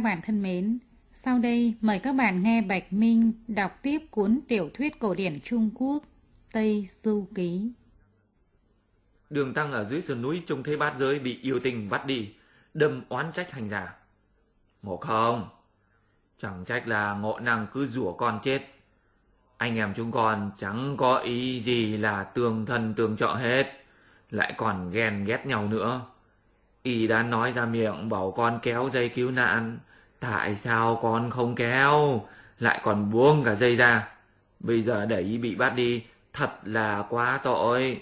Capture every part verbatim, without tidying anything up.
bạn thân mến, sau đây mời các bạn nghe Bạch Minh đọc tiếp cuốn tiểu thuyết cổ điển Trung Quốc Tây Du Ký. Đường Tăng ở dưới sườn núi trông thấy bát giới bị yêu tinh bắt đi, đâm oán trách hành giả. Ngộ không, chẳng trách là Ngộ Năng cứ rủa con chết. Anh em chúng con chẳng có ý gì là tương thân tương trợ hết, lại còn ghen ghét nhau nữa. Y đã nói ra miệng bảo con kéo dây cứu nạn, tại sao con không kéo, lại còn buông cả dây ra. Bây giờ để Y bị bắt đi, thật là quá tội.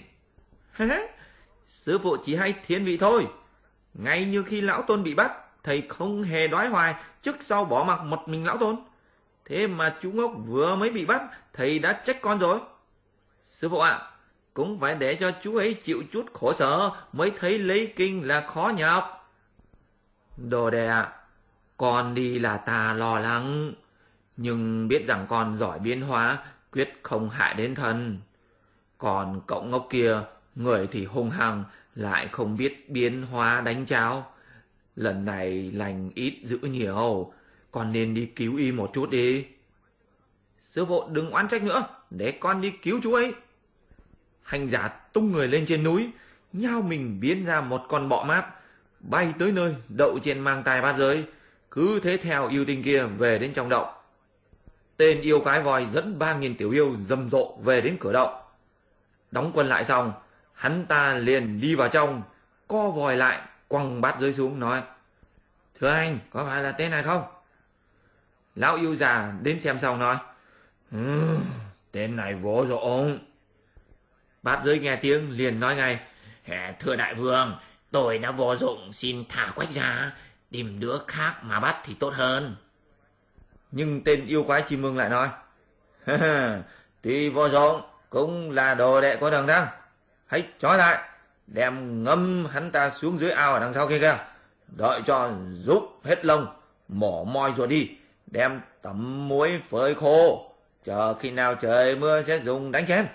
Sư phụ chỉ hay thiên vị thôi. Ngay như khi lão tôn bị bắt, thầy không hề đoái hoài, trước sau bỏ mặc một mình lão tôn. Thế mà chú ngốc vừa mới bị bắt, thầy đã trách con rồi. Sư phụ ạ, à, cũng phải để cho chú ấy chịu chút khổ sở mới thấy lấy kinh là khó nhọc. Đồ đệ ạ, con đi là ta lo lắng, nhưng biết rằng con giỏi biến hóa, quyết không hại đến thân. Còn cậu ngốc kia, người thì hung hăng, lại không biết biến hóa đánh cháo. Lần này lành ít dữ nhiều, con nên đi cứu y một chút đi. Sư phụ đừng oán trách nữa, để con đi cứu chú ấy. Hành giả tung người lên trên núi, nhao mình biến ra một con bọ mát, bay tới nơi đậu trên mang tai bát giới, cứ thế theo yêu tinh kia về đến trong động. Tên yêu quái voi dẫn ba nghìn tiểu yêu rầm rộ về đến cửa động. Đóng quân lại xong, hắn ta liền đi vào trong, co vòi lại, quăng bát giới xuống nói: Thưa anh, có phải là tên này không? Lão yêu già đến xem xong nói: ừ, tên này vô dụng. Bát giới nghe tiếng liền nói ngay: Thưa đại vương, tôi đã vô dụng, xin thả quách ra, tìm đứa khác mà bắt thì tốt hơn. Nhưng tên yêu quái chim ưng lại nói: tuy vô dụng cũng là đồ đệ của Đường Tăng, hãy trói lại, đem ngâm hắn ta xuống dưới ao ở đằng sau kia kìa, đợi cho rút hết lông, mổ moi ruột đi, đem tẩm muối phơi khô, chờ khi nào trời mưa sẽ dùng đánh chém.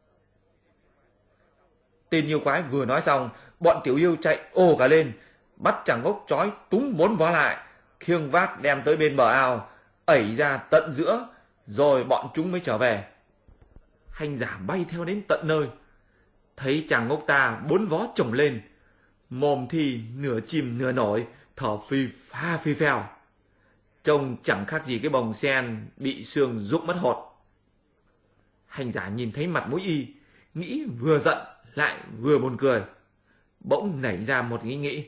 Tên yêu quái vừa nói xong, bọn tiểu yêu chạy ồ cả lên, bắt chàng ngốc trói túm bốn vó lại, khiêng vác đem tới bên bờ ao, ẩy ra tận giữa, rồi bọn chúng mới trở về. Hành giả bay theo đến tận nơi, thấy chàng ngốc ta bốn vó chồng lên, mồm thì nửa chìm nửa nổi, thở phi pha phi phèo, trông chẳng khác gì cái bồng sen bị sương rụng mất hột. Hành giả nhìn thấy mặt mũi y, nghĩ vừa giận lại vừa buồn cười, bỗng nảy ra một ý nghĩ.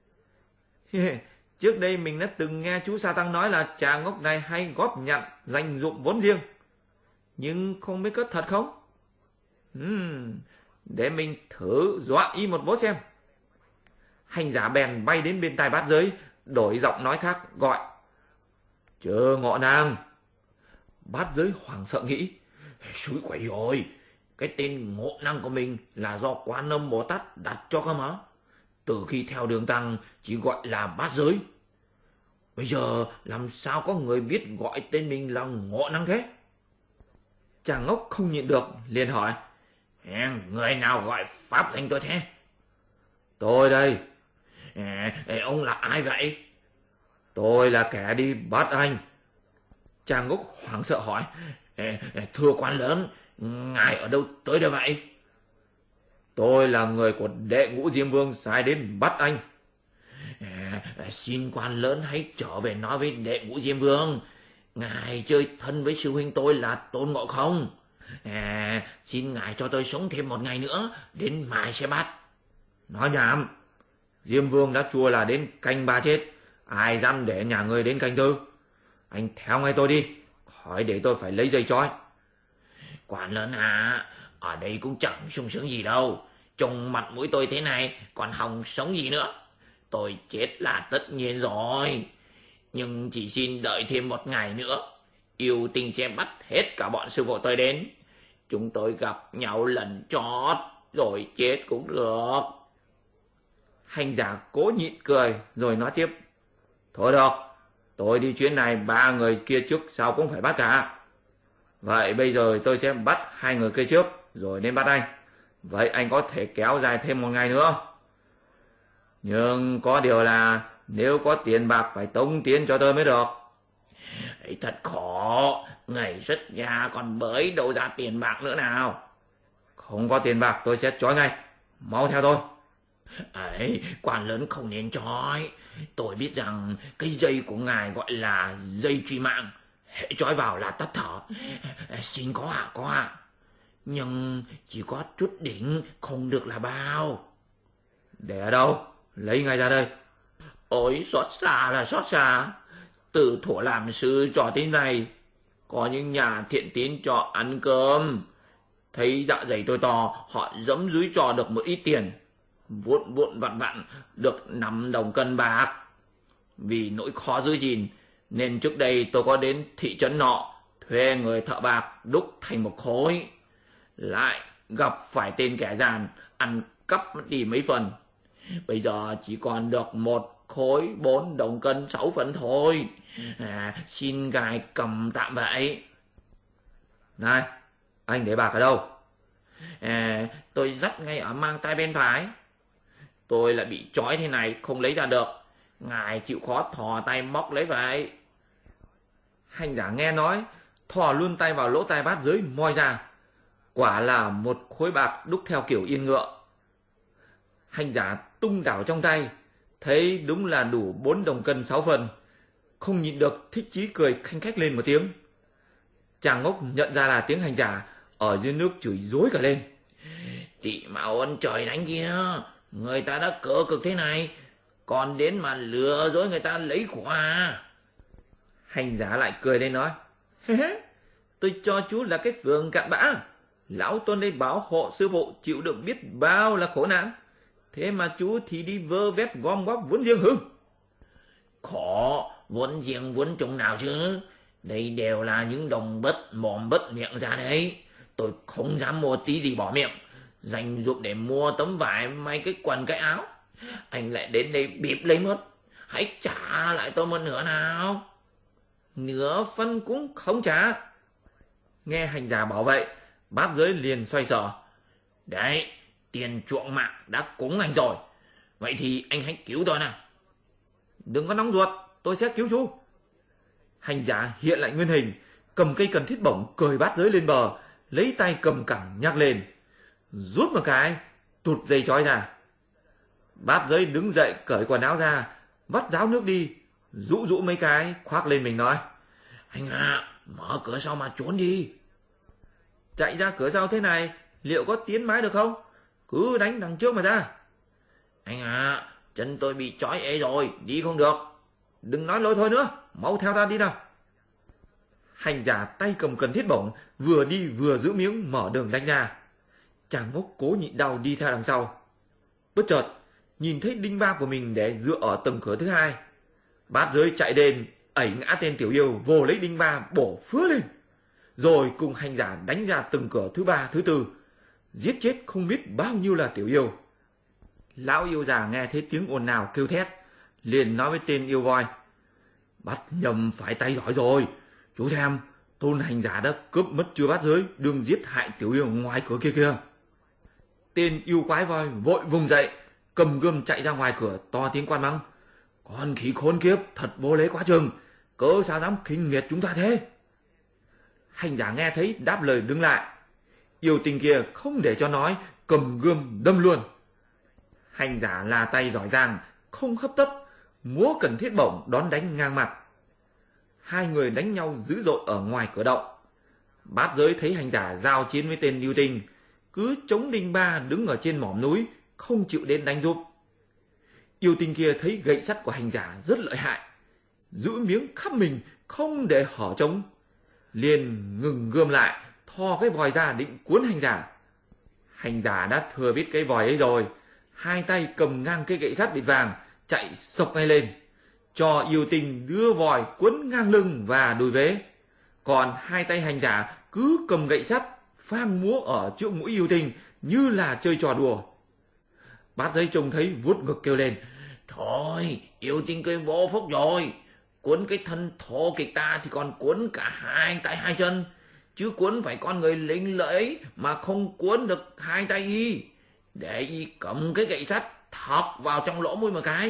Trước đây mình đã từng nghe chú Sa Tăng nói là chàng ngốc này hay góp nhặt dành dụm vốn riêng, nhưng không biết có thật không? Hmm, để mình thử dọa y một vố xem. Hành giả bèn bay đến bên tai bát giới, đổi giọng nói khác gọi: Chờ Ngọ Nàng. Bát giới hoảng sợ nghĩ: Xúi quậy rồi, cái tên Ngộ Năng của mình là do Quan Âm Bồ Tát đặt cho cơ mà. Từ khi theo Đường Tăng chỉ gọi là bát giới. Bây giờ làm sao có người biết gọi tên mình là Ngộ Năng thế? Chàng ngốc không nhịn được, liền hỏi: Người nào gọi pháp danh tôi thế? Tôi đây. À, ông là ai vậy? Tôi là kẻ đi bắt anh. Chàng ngốc hoảng sợ hỏi: Thưa quan lớn, ngài ở đâu tới đây vậy? Tôi là người của đệ ngũ Diêm Vương sai đến bắt anh. À, xin quan lớn hãy trở về nói với đệ ngũ Diêm Vương, ngài chơi thân với sư huynh tôi là Tôn Ngộ Không. À, xin ngài cho tôi sống thêm một ngày nữa, đến mai sẽ bắt. Nói nhảm, Diêm Vương đã chua là đến canh ba chết, ai dám để nhà ngươi đến canh tư. Anh theo ngay tôi đi, khỏi để tôi phải lấy dây trói. Quan lớn à, ở đây cũng chẳng sung sướng gì đâu, trông mặt mũi tôi thế này còn hòng sống gì nữa. Tôi chết là tất nhiên rồi, nhưng chỉ xin đợi thêm một ngày nữa, yêu tinh sẽ bắt hết cả bọn sư phụ tôi đến. Chúng tôi gặp nhau lần chót rồi chết cũng được. Hành giả cố nhịn cười rồi nói tiếp: Thôi được, tôi đi chuyến này ba người kia trước sao cũng phải bắt cả. Vậy bây giờ tôi sẽ bắt hai người kia trước, rồi nên bắt anh. Vậy anh có thể kéo dài thêm một ngày nữa. Nhưng có điều là nếu có tiền bạc phải tống tiền cho tôi mới được. Ấy thật khó, ngày xuất gia còn bới đâu ra tiền bạc nữa nào. Không có tiền bạc tôi sẽ trói ngay, mau theo tôi. Ấy, quan lớn không nên trói. Tôi biết rằng cái dây của ngài gọi là dây truy mạng, hệ trói vào là tắt thở. Xin có ạ, có ạ. Nhưng chỉ có chút đỉnh, không được là bao. Để ở đâu? Lấy ngay ra đây. Ôi, xót xa là xót xa. Từ thuở làm sư cho tới này, có những nhà thiện tín cho ăn cơm. Thấy dạ dày tôi to, họ dẫm dưới cho được một ít tiền. Vụn vụn vặn vặn, được năm đồng cân bạc. Vì nỗi khó giữ gìn, nên trước đây tôi có đến thị trấn nọ, thuê người thợ bạc đúc thành một khối. Lại gặp phải tên kẻ gian, ăn cắp mất đi mấy phần. Bây giờ chỉ còn được một khối bốn đồng cân sáu phần thôi. À, xin ngài cầm tạm vậy. Này, anh để bạc ở đâu? À, tôi dắt ngay ở mang tay bên phải. Tôi lại bị trói thế này, không lấy ra được. Ngài chịu khó thò tay móc lấy vậy. Hành giả nghe nói, thò luôn tay vào lỗ tai bát giới moi ra. Quả là một khối bạc đúc theo kiểu yên ngựa. Hành giả tung đảo trong tay, thấy đúng là đủ bốn đồng cân sáu phần. Không nhịn được thích chí cười khanh khách lên một tiếng. Chàng ngốc nhận ra là tiếng hành giả, ở dưới nước chửi rối cả lên. Tị mạo ơn trời đánh kia, người ta đã cỡ cực thế này, còn đến mà lừa dối người ta lấy của à. Hành giả lại cười lên nói, tôi cho chú là cái phường cặn bã. Lão Tôn đây bảo hộ sư phụ chịu được biết bao là khổ nạn, thế mà chú thì đi vơ vét gom góp vốn riêng hư. Khổ vốn riêng vốn chung nào chứ. Đây đều là những đồng bất mồm bất miệng ra đấy. Tôi không dám mua tí gì bỏ miệng, dành dụm để mua tấm vải may cái quần cái áo. Anh lại đến đây bịp lấy mất. Hãy trả lại tôi một nửa nào. Nửa phân cũng không trả. Nghe hành giả bảo vậy, bát giới liền xoay sở. Đấy, tiền chuộng mạng đã cúng anh rồi, vậy thì anh hãy cứu tôi nào. Đừng có nóng ruột, tôi sẽ cứu chú. Hành giả hiện lại nguyên hình, cầm cây cần thiết bổng cởi bát giới lên bờ, lấy tay cầm cẳng nhắc lên, rút một cái, tụt dây trói ra. Bát giới đứng dậy cởi quần áo ra, vắt ráo nước đi, rũ rũ mấy cái khoác lên mình nói, anh à, mở cửa sau mà trốn đi. Chạy ra cửa sau thế này liệu có tiến mái được không? Cứ đánh đằng trước mà ra. Anh à, chân tôi bị trói ê rồi, đi không được. Đừng nói lôi thôi nữa, mau theo ta đi nào. Hành giả tay cầm cần thiết bổng, vừa đi vừa giữ miếng mở đường đánh ra. Chàng ngốc cố nhịn đau đi theo đằng sau. Bất chợt nhìn thấy đinh ba của mình để dựa ở tầng cửa thứ hai. Bát giới chạy đến ẩy ngã tên tiểu yêu, vồ lấy đinh ba bổ phứa lên, rồi cùng hành giả đánh ra từng cửa thứ ba thứ tư, giết chết không biết bao nhiêu là tiểu yêu. Lão yêu già nghe thấy tiếng ồn nào kêu thét, liền nói với tên yêu voi, bắt nhầm phải tay giỏi rồi, chú xem tôn hành giả đã cướp mất chưa bát giới, đừng giết hại tiểu yêu ngoài cửa kia kia. Tên yêu quái voi vội vùng dậy, cầm gươm chạy ra ngoài cửa, to tiếng quan mắng, con khỉ khốn kiếp, thật vô lễ quá chừng, cớ sao dám khinh miệt chúng ta thế. Hành giả nghe thấy đáp lời đứng lại. Yêu tinh kia không để cho nói, cầm gươm đâm luôn. Hành giả là tay giỏi giang, không hấp tấp, múa cần thiết bổng đón đánh ngang mặt. Hai người đánh nhau dữ dội ở ngoài cửa động. Bát giới thấy hành giả giao chiến với tên yêu tinh, cứ chống đinh ba đứng ở trên mỏm núi, không chịu đến đánh giúp. Yêu tinh kia thấy gậy sắt của hành giả rất lợi hại, giữ miếng khắp mình không để hở trống, liền ngừng gươm lại, thò cái vòi ra định cuốn hành giả. Hành giả đã thừa biết cái vòi ấy rồi, hai tay cầm ngang cây gậy sắt bịt vàng, chạy sộc ngay lên, cho yêu tinh đưa vòi quấn ngang lưng và đùi vế. Còn hai tay hành giả cứ cầm gậy sắt phang múa ở chỗ mũi yêu tinh như là chơi trò đùa. Bát giới trông thấy vuốt ngực kêu lên, thôi yêu tinh cây vô phúc rồi, cuốn cái thân thô kịch ta thì còn cuốn cả hai tay hai chân, chứ cuốn phải con người lính lợi mà không cuốn được hai tay y, để y cầm cái gậy sắt thọc vào trong lỗ mũi một cái,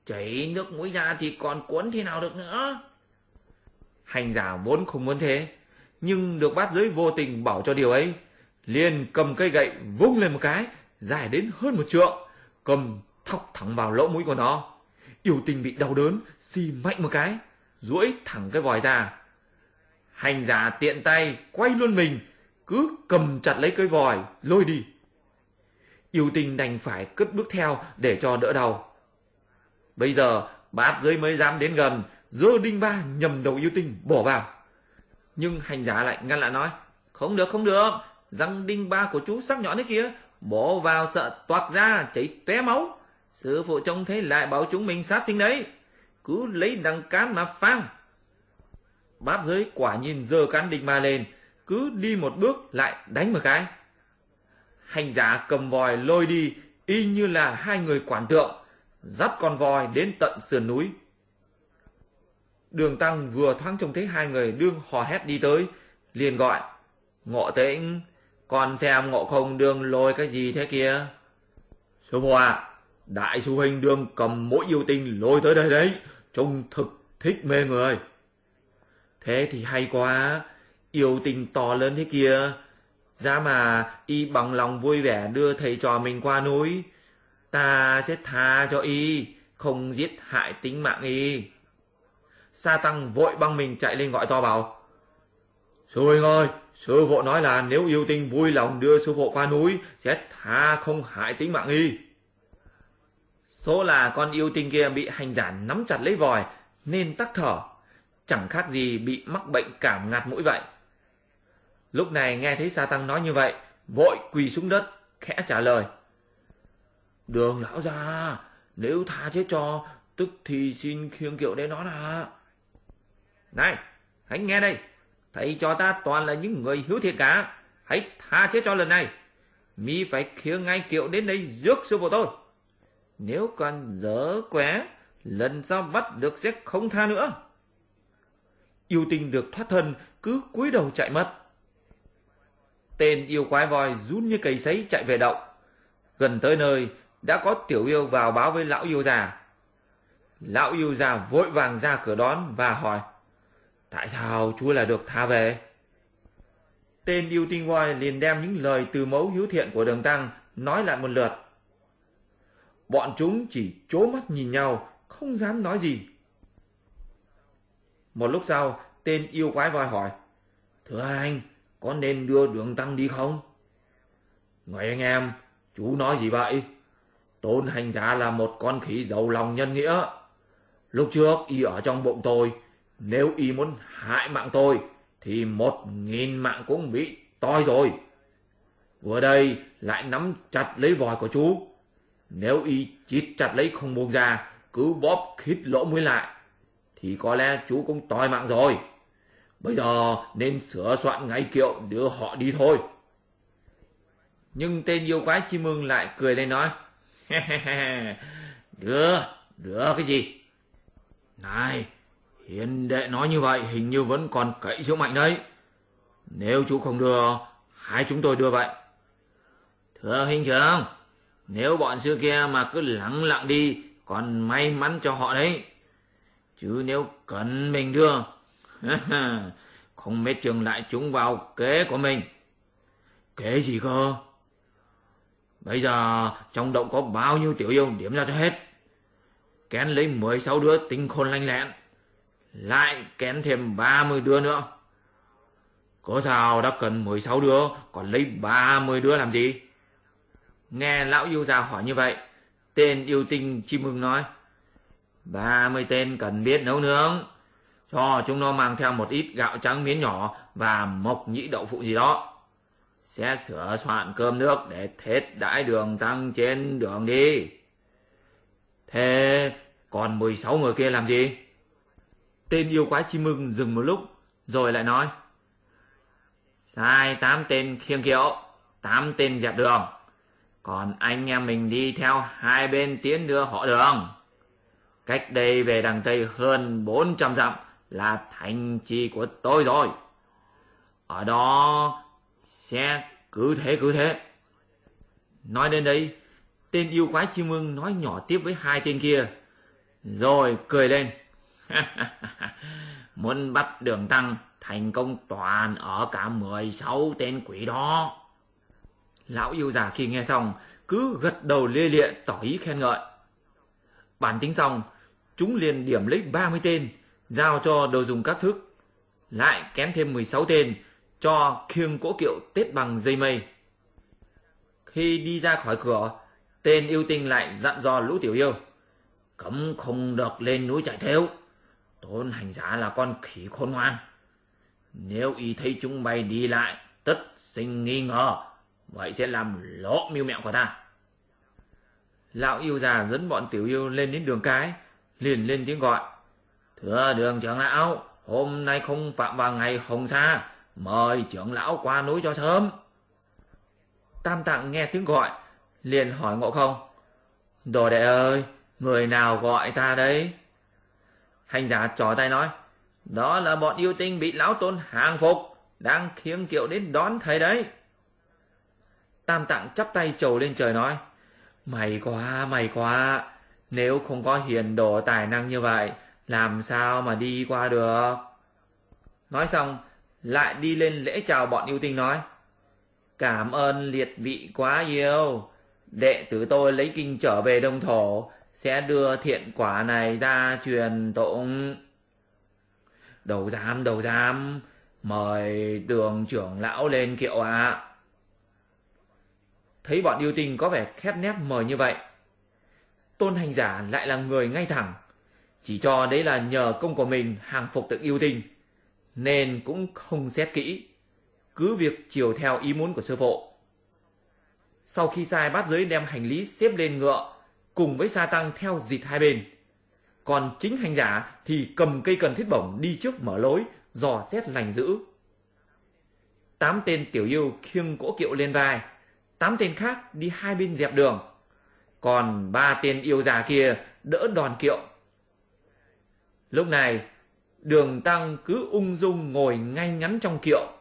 chảy nước mũi ra thì còn cuốn thế nào được nữa. Hành giả vốn không muốn thế, nhưng được bát giới vô tình bảo cho điều ấy, liền cầm cây gậy vung lên một cái, dài đến hơn một trượng, cầm thọc thẳng vào lỗ mũi của nó. Yêu Tinh bị đau đớn, xì mạnh một cái, duỗi thẳng cái vòi ra. Hành giả tiện tay quay luôn mình, cứ cầm chặt lấy cái vòi lôi đi. Yêu Tinh đành phải cất bước theo để cho đỡ đau. Bây giờ bát giới mới dám đến gần, giơ đinh ba nhầm đầu Yêu Tinh bổ vào. Nhưng hành giả lại ngăn lại nói, không được không được, răng đinh ba của chú sắc nhọn thế kia, bổ vào sợ toạc ra chảy tóe máu. Sư phụ trông thấy lại bảo chúng mình sát sinh đấy, cứ lấy đằng cán mà phang. Bát giới quả nhìn giơ cán đinh ba lên, cứ đi một bước lại đánh một cái. Hành giả cầm vòi lôi đi, y như là hai người quản tượng, dắt con voi đến tận sườn núi. Đường Tăng vừa thoáng trông thấy hai người đương hò hét đi tới, liền gọi, Ngộ Tĩnh, con xem Ngộ Không đương lôi cái gì thế kia? Sư phụ à, đại sư huynh đương cầm mỗi yêu tinh lôi tới đây đấy, trông thực thích mê người. Thế thì hay quá, yêu tinh to lớn thế kia, ra mà y bằng lòng vui vẻ đưa thầy trò mình qua núi, ta sẽ tha cho y, không giết hại tính mạng y. Sa Tăng vội băng mình chạy lên gọi to bảo, sư huynh ơi, sư phụ nói là nếu yêu tinh vui lòng đưa sư phụ qua núi, sẽ tha không hại tính mạng y. Số là con yêu tinh kia bị hành giả nắm chặt lấy vòi nên tắc thở, chẳng khác gì bị mắc bệnh cảm ngạt mũi vậy. Lúc này nghe thấy Sa Tăng nói như vậy, vội quỳ xuống đất khẽ trả lời, Đường lão gia, nếu tha chết cho, tức thì xin khiêng kiệu để nó là. Này, hãy nghe đây, thầy cho ta toàn là những người hiếu thiện cả, hãy tha chết cho lần này. Mi phải khiêng ngay kiệu đến đây rước sư phụ tôi. Nếu còn dở qué, lần sau bắt được sẽ không tha nữa. Yêu tinh được thoát thân, cứ cúi đầu chạy mất. Tên yêu quái voi run như cầy sấy chạy về động. Gần tới nơi, đã có tiểu yêu vào báo với lão yêu già. Lão yêu già vội vàng ra cửa đón và hỏi, tại sao chú lại được tha về? Tên yêu tinh voi liền đem những lời từ mẫu hiếu thiện của Đường Tăng nói lại một lượt. Bọn chúng chỉ trố mắt nhìn nhau, không dám nói gì. Một lúc sau, tên yêu quái voi hỏi, thưa anh, có nên đưa Đường Tăng đi không? Người anh em, chú nói gì vậy? Tôn hành giả là một con khỉ giàu lòng nhân nghĩa. Lúc trước y ở trong bụng tôi, nếu y muốn hại mạng tôi, thì một nghìn mạng cũng bị toi rồi. Vừa đây lại nắm chặt lấy vòi của chú. Nếu y chít chặt lấy không buông ra, cứ bóp khít lỗ mũi lại, thì có lẽ chú cũng toi mạng rồi. Bây giờ nên sửa soạn ngay kiệu đưa họ đi thôi. Nhưng tên yêu quái chim ưng lại cười lên nói, Đưa, đưa cái gì? Này, hiền đệ nói như vậy hình như vẫn còn cậy sức mạnh đấy. Nếu chú không đưa, hai chúng tôi đưa vậy. Thưa huynh trưởng, nếu bọn xưa kia mà cứ lẳng lặng đi, còn may mắn cho họ đấy. Chứ nếu cần mình đưa, không biết chừng lại chúng vào kế của mình. Kế gì cơ? Bây giờ trong động có bao nhiêu tiểu yêu điểm ra cho hết. Kén lấy mười sáu đứa tinh khôn lanh lẹn, lại kén thêm ba mươi đứa nữa. Có sao đã cần mười sáu đứa, còn lấy ba mươi đứa làm gì? Nghe lão yêu già hỏi như vậy, tên yêu tinh chim ưng nói, ba mươi tên cần biết nấu nướng, cho chúng nó mang theo một ít gạo trắng miếng nhỏ và mộc nhĩ đậu phụ gì đó. Sẽ sửa soạn cơm nước để thết đãi Đường Tăng trên đường đi. Thế còn mười sáu người kia làm gì? Tên yêu quái chim ưng dừng một lúc, rồi lại nói, sai tám tên khiêng kiệu, tám tên dẹp đường, còn anh em mình đi theo hai bên tiến đưa họ đường. Cách đây về đằng Tây hơn bốn trăm dặm là thành trì của tôi rồi. Ở đó sẽ cứ thế cứ thế. Nói đến đây, tên yêu quái chim ưng nói nhỏ tiếp với hai tên kia, rồi cười lên. Muốn bắt Đường Tăng thành công toàn ở cả mười sáu tên quỷ đó. Lão yêu già khi nghe xong cứ gật đầu lia lịa tỏ ý khen ngợi. Bàn tính xong, chúng liền điểm lấy ba mươi tên, giao cho đồ dùng các thức, lại kén thêm mười sáu tên cho khiêng cỗ kiệu tết bằng dây mây. Khi đi ra khỏi cửa, tên yêu tinh lại dặn dò lũ tiểu yêu: cấm không được lên núi chạy theo. Tôn hành giả là con khỉ khôn ngoan, nếu y thấy chúng bay đi lại tất sinh nghi ngờ, vậy sẽ làm lộ mưu mẹo của ta. Lão yêu già dẫn bọn tiểu yêu lên đến đường cái, liền lên tiếng gọi: thưa Đường trưởng lão, hôm nay không phạm vào ngày hồng sa, mời trưởng lão qua núi cho sớm. Tam Tạng nghe tiếng gọi, liền hỏi Ngộ Không: đồ đệ ơi, người nào gọi ta đấy? Hành giả trỏ tay nói: đó là bọn yêu tinh bị lão Tôn hàng phục, đang khiêng kiệu đến đón thầy đấy. Tam Tạng chắp tay chầu lên trời nói: may quá, may quá, nếu không có hiền đồ tài năng như vậy, làm sao mà đi qua được. Nói xong, lại đi lên lễ chào bọn yêu tinh nói: cảm ơn liệt vị quá nhiều, đệ tử tôi lấy kinh trở về Đông Thổ, sẽ đưa thiện quả này ra truyền tụng. Đầu dám, đầu dám, mời Đường trưởng lão lên kiệu ạ. À. Thấy bọn yêu tinh có vẻ khép nép mời như vậy, Tôn hành giả lại là người ngay thẳng, chỉ cho đấy là nhờ công của mình hàng phục được yêu tinh, nên cũng không xét kỹ, cứ việc chiều theo ý muốn của sư phụ. Sau khi sai bát giới đem hành lý xếp lên ngựa, cùng với sa tăng theo dịt hai bên, còn chính hành giả thì cầm cây cần thiết bổng đi trước mở lối, dò xét lành dữ. Tám tên tiểu yêu khiêng cỗ kiệu lên vai, tám tên khác đi hai bên dẹp đường, còn ba tên yêu già kia đỡ đòn kiệu. Lúc này Đường Tăng cứ ung dung ngồi ngay ngắn trong kiệu,